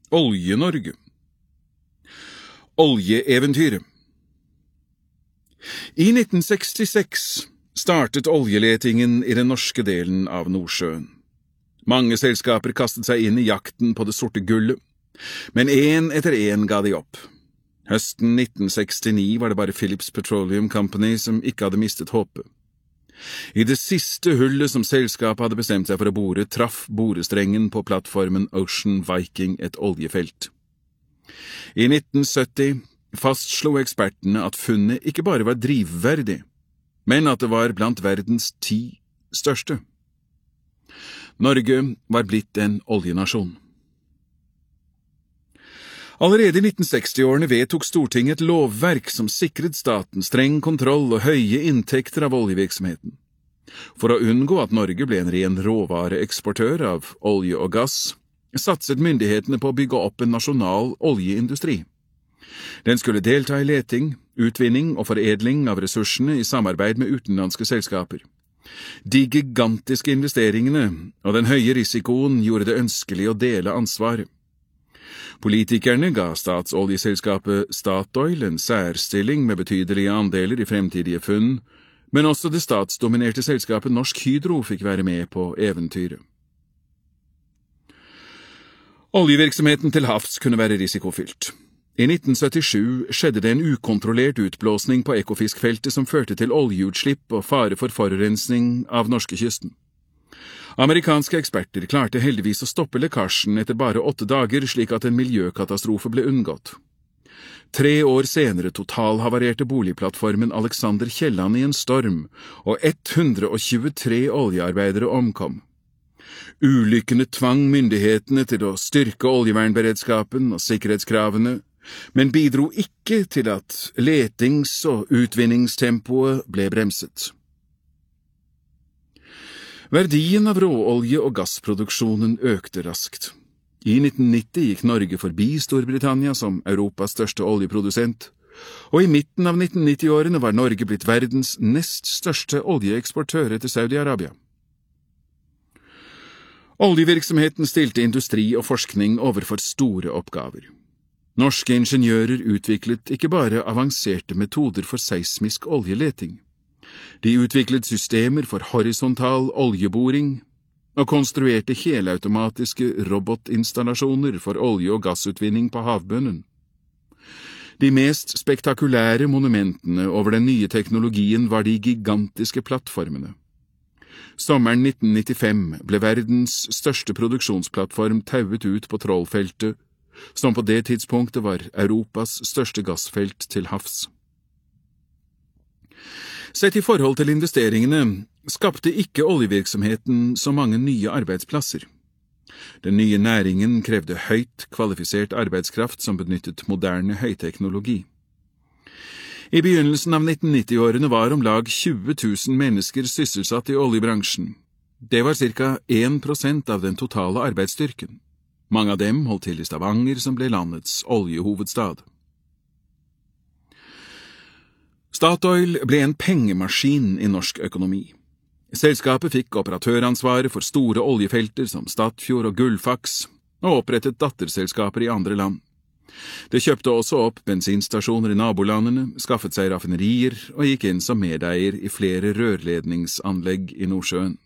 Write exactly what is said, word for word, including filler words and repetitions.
Olje-Norge. Oljeeventyret. I nitten sekstiseks startet oljeletingen i den norske delen av Nordsjøen. Mange selskaper kastet seg inn i jakten på det sorte gullet, men en etter en ga de opp. Høsten nitten sekstini var det bare Phillips Petroleum Company som ikke hadde mistet håpet. I det siste hullet som selskapet hadde bestemt seg for å bore, traff borestrengen på plattformen Ocean Viking et oljefelt. I nitten sytti fastslo ekspertene at funnet ikke bare var drivverdig, men at det var blant verdens ti største. Norge var blitt en oljenasjon. Allerede i nitten seksti-årene vedtok Stortinget et lovverk som sikret staten streng kontroll og høye inntekter av oljevirksomheten. For å unngå at Norge ble en ren råvareeksportør av olje og gass, satset myndighetene på å bygge opp en nasjonal oljeindustri. Den skulle delta i leting, utvinning og foredling av ressursene i samarbeid med utenlandske selskaper. De gigantiske investeringene og den høye risikoen gjorde det ønskelig å dele ansvaret. Politikerne ga statsoljeselskapet Statoil en særstilling med betydelige andeler i fremtidige funn, men også det statsdominerte selskapet Norsk Hydro fikk være med på eventyret. Oljevirksomheten til havs kunne være risikofylt. I nitten syttisju skjedde det en ukontrollert utblåsning på Ekofiskfeltet som førte til oljeutslipp og fare for forurensning av norskekysten. Amerikanske eksperter klarte heldigvis å stoppe lekkasjen etter bare åtte dager, slik at en miljøkatastrofe ble unngått. Tre år senere totalhavarerte boligplattformen Alexander Kielland i en storm, og hundre og tjuetre oljearbeidere omkom. Ulykkene tvang myndighetene til å styrke oljevernberedskapen og sikkerhetskravene, men bidro ikke til at letings- og utvinningstempoet ble bremset. Verdien av råolje- og gassproduksjonen økte raskt. I nitten nitti gikk Norge forbi Storbritannia som Europas største oljeprodusent, og i midten av nitten nitti-årene var Norge blitt verdens nest største oljeeksportør etter Saudi-Arabia. Oljevirksomheten stilte industri og forskning overfor store oppgaver. Norske ingeniører utviklet ikke bare avanserte metoder for seismisk oljeleting. De utviklet systemer for horisontal oljeboring og konstruerte helautomatiske robotinstallasjoner for olje- og gassutvinning på havbunnen. De mest spektakulære monumentene over den nye teknologien var de gigantiske plattformene. Sommeren nitten nittifem ble verdens største produksjonsplattform tauet ut på Trollfeltet, som på det tidspunktet var Europas største gassfelt til havs. Sett i forhold til investeringene skapte ikke oljevirksomheten så mange nye arbeidsplasser. Den nye næringen krevde høyt kvalifisert arbeidskraft som benyttet moderne høyteknologi. I begynnelsen av nitten nitti-årene var om lag tjue tusen mennesker sysselsatt i oljebransjen. Det var ca. en prosent av den totale arbeidsstyrken. Mange av dem holdt til i Stavanger, som ble landets oljehovedstad. Statoil ble en pengemaskin i norsk økonomi. Selskapet fikk operatøransvaret for store oljefelter som Statfjord og Gullfaks, og opprettet datterselskaper i andre land. Det kjøpte også opp bensinstasjoner i nabolandene, skaffet seg raffinerier og gikk inn som medeier i flere rørledningsanlegg i Nordsjøen.